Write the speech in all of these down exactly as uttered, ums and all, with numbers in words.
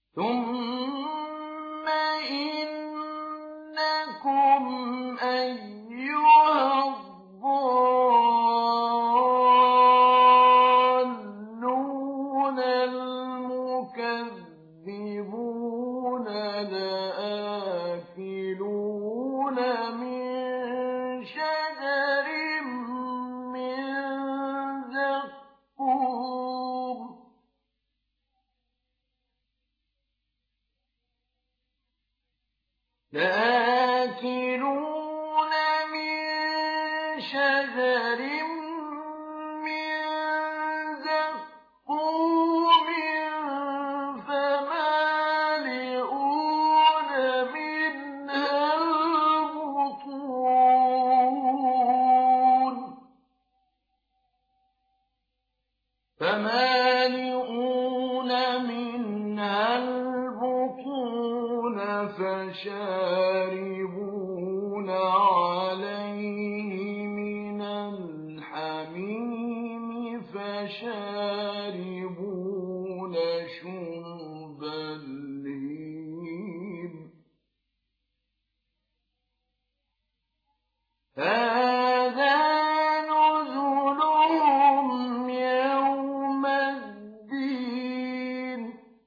ثم إنكم أيها الضالون المكذبون لآكلون من شجر من زقوم لآكلون من شجر من زقوم فمالئون منها البطون فمالئون منها البطون فشاربون عليه من الحميم فشاربون شرب الهيم هذا نزلهم يوم الدين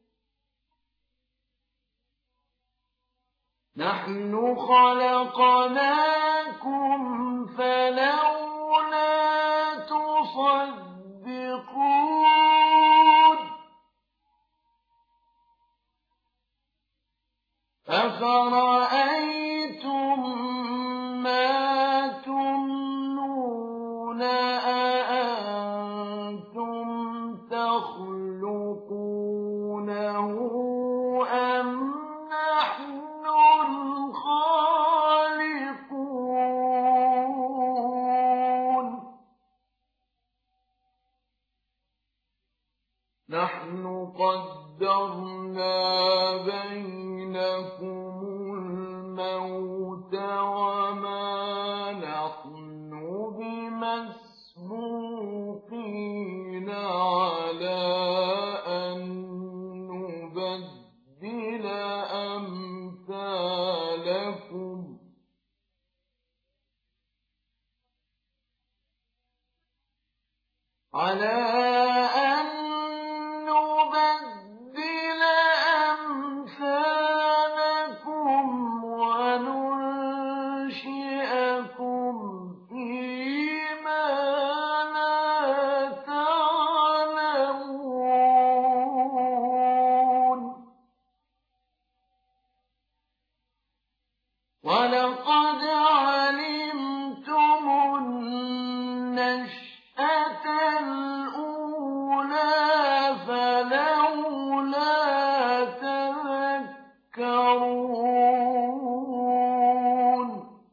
نحن خلقناكم فلولا تصدقون أفرأيتم ما تمنون أأنتم تخلقونه أم نحن الخالقون نحن قدرنا بينكم الموت وما نحن بمسبوقين على أن نبدل أمثالكم على أن نبدل أمثالكم وننشئكم فيما لا تعلمون ولقد علمتم النشأة الأولى فلولا تذكرون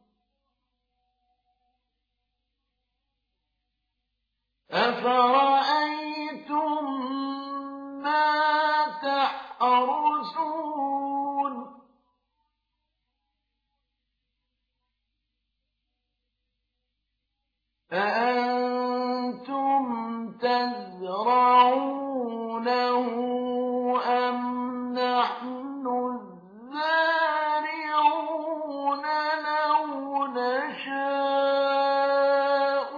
أفرأيتم ما تحرثون أأنتم تزرعونه أم نحن الزارعون لو نشاء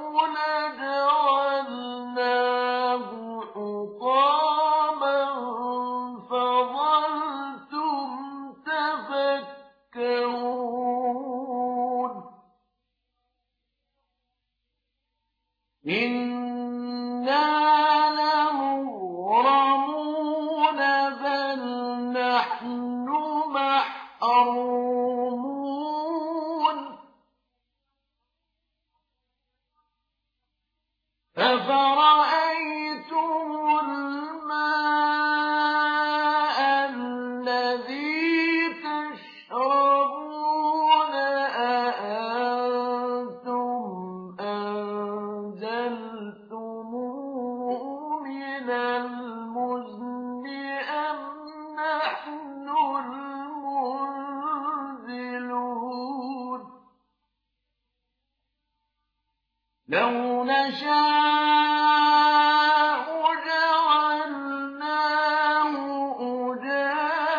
لجعلناه حطاما فظلتم تفكرون إنا لمغرمون بل نحن محرومون أفرأيتم الماء الذي تشربون أأنتم أنزلتموه من المزن أم نحن المنزلون لو نشاء جعلناه أجاجا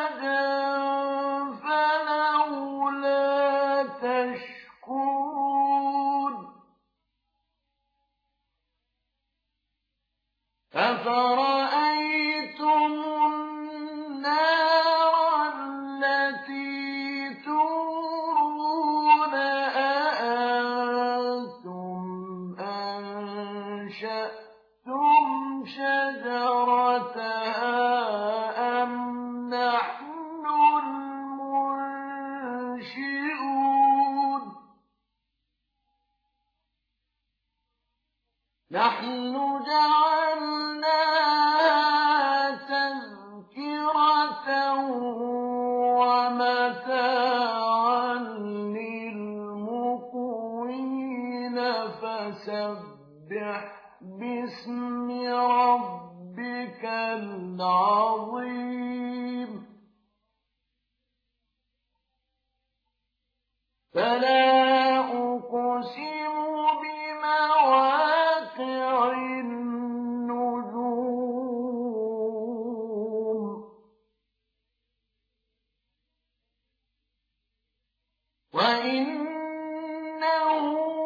عظيم فلا أقسم بمواقع النجوم وإنه